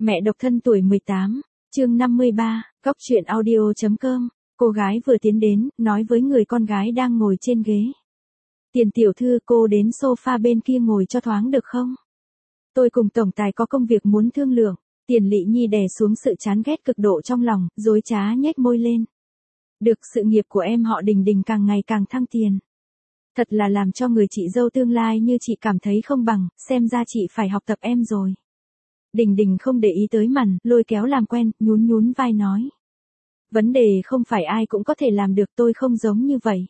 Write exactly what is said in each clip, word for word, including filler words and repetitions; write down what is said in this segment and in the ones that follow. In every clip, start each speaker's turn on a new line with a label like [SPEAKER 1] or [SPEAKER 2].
[SPEAKER 1] Mẹ độc thân tuổi mười tám, chương năm mươi ba, góc truyện audio.com, cô gái vừa tiến đến, nói với người con gái đang ngồi trên ghế. Tiền tiểu thư, cô đến sofa bên kia ngồi cho thoáng được không? Tôi cùng tổng tài có công việc muốn thương lượng. Tiền Lệ Nhi đè xuống sự chán ghét cực độ trong lòng, dối trá nhếch môi lên. Được, sự nghiệp của em họ Đình Đình càng ngày càng thăng tiền. Thật là làm cho người chị dâu tương lai như chị cảm thấy không bằng, xem ra chị phải học tập em rồi. Đình Đình không để ý tới màn, lôi kéo làm quen, nhún nhún vai nói. Vấn đề không phải ai cũng có thể làm được, tôi không giống như vậy.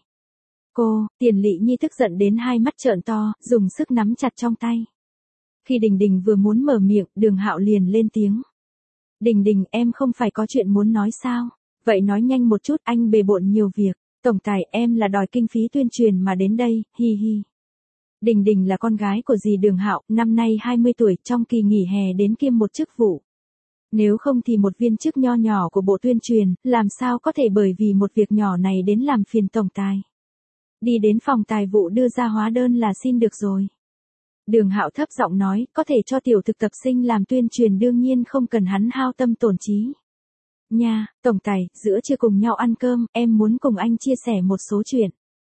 [SPEAKER 1] Cô, Tiền Lệ Nhi tức giận đến hai mắt trợn to, dùng sức nắm chặt trong tay. Khi Đình Đình vừa muốn mở miệng, Đường Hạo liền lên tiếng. Đình Đình, em không phải có chuyện muốn nói sao? Vậy nói nhanh một chút, anh bề bộn nhiều việc. Tổng tài, em là đòi kinh phí tuyên truyền mà đến đây, hi hi. Đình Đình là con gái của dì Đường Hạo, năm nay hai mươi tuổi, trong kỳ nghỉ hè đến kiêm một chức vụ. Nếu không thì một viên chức nho nhỏ của bộ tuyên truyền, làm sao có thể bởi vì một việc nhỏ này đến làm phiền tổng tài. Đi đến phòng tài vụ đưa ra hóa đơn là xin được rồi. Đường Hạo thấp giọng nói, có thể cho tiểu thực tập sinh làm tuyên truyền đương nhiên không cần hắn hao tâm tổn trí. Nha, tổng tài, giữa trưa cùng nhau ăn cơm, em muốn cùng anh chia sẻ một số chuyện.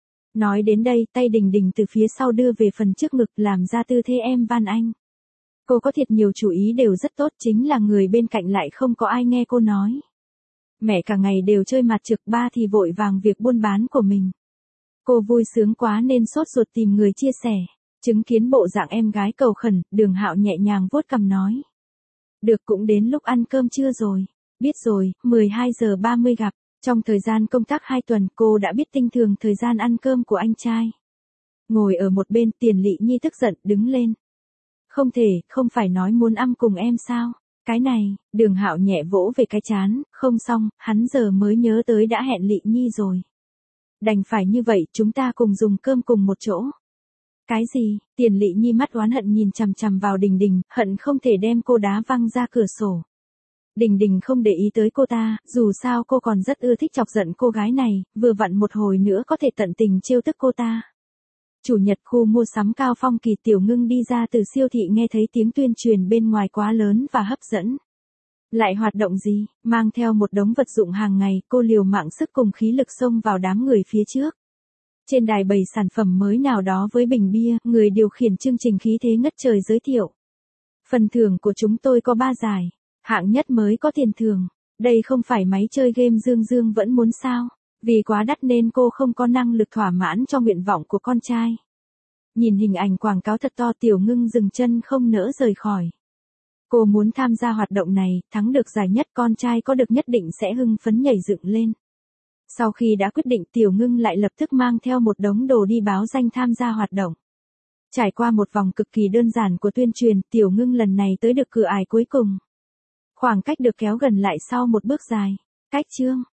[SPEAKER 1] Nói đến đây, tay Đình Đình từ phía sau đưa về phần trước ngực làm ra tư thế em van anh. Cô có thiệt nhiều chủ ý đều rất tốt, chính là người bên cạnh lại không có ai nghe cô nói. Mẹ cả ngày đều chơi mặt trực, ba thì vội vàng việc buôn bán của mình. Cô vui sướng quá nên sốt ruột tìm người chia sẻ. Chứng kiến bộ dạng em gái cầu khẩn, Đường Hạo nhẹ nhàng vuốt cằm nói. Được, cũng đến lúc ăn cơm trưa rồi. Biết rồi, mười hai giờ ba mươi gặp. Trong thời gian công tác hai tuần, cô đã biết tinh thường thời gian ăn cơm của anh trai. Ngồi ở một bên, Tiền Lệ Nhi tức giận, đứng lên. Không thể, không phải nói muốn ăn cùng em sao? Cái này, Đường Hạo nhẹ vỗ về cái chán, không xong, hắn giờ mới nhớ tới đã hẹn Lệ Nhi rồi. Đành phải như vậy, chúng ta cùng dùng cơm cùng một chỗ. Cái gì? Tiền Lệ Nhi mắt oán hận nhìn chằm chằm vào Đình Đình, hận không thể đem cô đá văng ra cửa sổ. Đình Đình không để ý tới cô ta, dù sao cô còn rất ưa thích chọc giận cô gái này, vừa vặn một hồi nữa có thể tận tình trêu tức cô ta. Chủ nhật, khu mua sắm Cao Phong Kỳ, Tiểu Ngưng đi ra từ siêu thị nghe thấy tiếng tuyên truyền bên ngoài quá lớn và hấp dẫn. Lại hoạt động gì? Mang theo một đống vật dụng hàng ngày, cô liều mạng sức cùng khí lực xông vào đám người phía trước. Trên đài bày sản phẩm mới nào đó với bình bia, người điều khiển chương trình khí thế ngất trời giới thiệu. Phần thưởng của chúng tôi có ba giải. Hạng nhất mới có tiền thưởng. Đây không phải máy chơi game Dương Dương vẫn muốn sao. Vì quá đắt nên cô không có năng lực thỏa mãn cho nguyện vọng của con trai. Nhìn hình ảnh quảng cáo thật to, Tiểu Ngưng dừng chân không nỡ rời khỏi. Cô muốn tham gia hoạt động này, thắng được giải nhất con trai có được nhất định sẽ hưng phấn nhảy dựng lên. Sau khi đã quyết định, Tiểu Ngưng lại lập tức mang theo một đống đồ đi báo danh tham gia hoạt động. Trải qua một vòng cực kỳ đơn giản của tuyên truyền, Tiểu Ngưng lần này tới được cửa ải cuối cùng. Khoảng cách được kéo gần lại sau một bước dài. Cách chương,